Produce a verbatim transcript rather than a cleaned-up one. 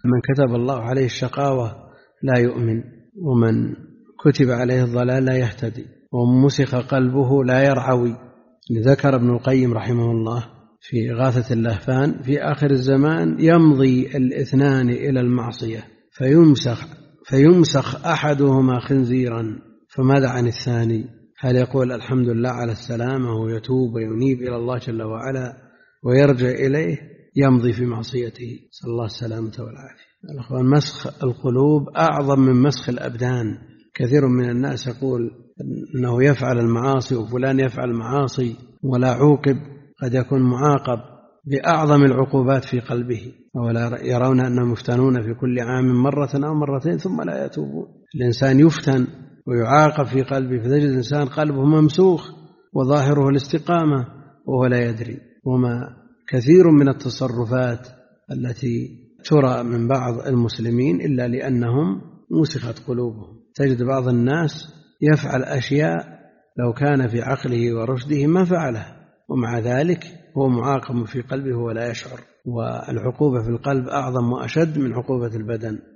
من كتب الله عليه الشقاوة لا يؤمن، ومن كتب عليه الضلال لا يهتدي، ومن مسخ قلبه لا يرعوي. ذكر ابن القيم رحمه الله في غاثة اللهفان في آخر الزمان يمضي الاثنان إلى المعصية فيمسخ, فيمسخ أحدهما خنزيرا، فماذا عن الثاني؟ هل يقول الحمد لله على السلامة ويتوب وينيب إلى الله جل وعلا ويرجع إليه؟ يمضي في معصيته، صلى الله السلامة والعافية. الأخوان، مسخ القلوب أعظم من مسخ الأبدان. كثير من الناس يقول أنه يفعل المعاصي وفلان يفعل المعاصي ولا عوقب، قد يكون معاقب بأعظم العقوبات في قلبه، ولا يرون أنهم يفتنون في كل عام مرة أو مرتين ثم لا يتوبون. الإنسان يفتن ويعاقب في قلبه، فتجد إنسان قلبه ممسوخ وظاهره الاستقامة وهو لا يدري. وما كثير من التصرفات التي ترى من بعض المسلمين إلا لأنهم مسخت قلوبهم. تجد بعض الناس يفعل أشياء لو كان في عقله ورشده ما فعلها، ومع ذلك هو معاقب في قلبه ولا يشعر. والعقوبة في القلب أعظم وأشد من عقوبة البدن.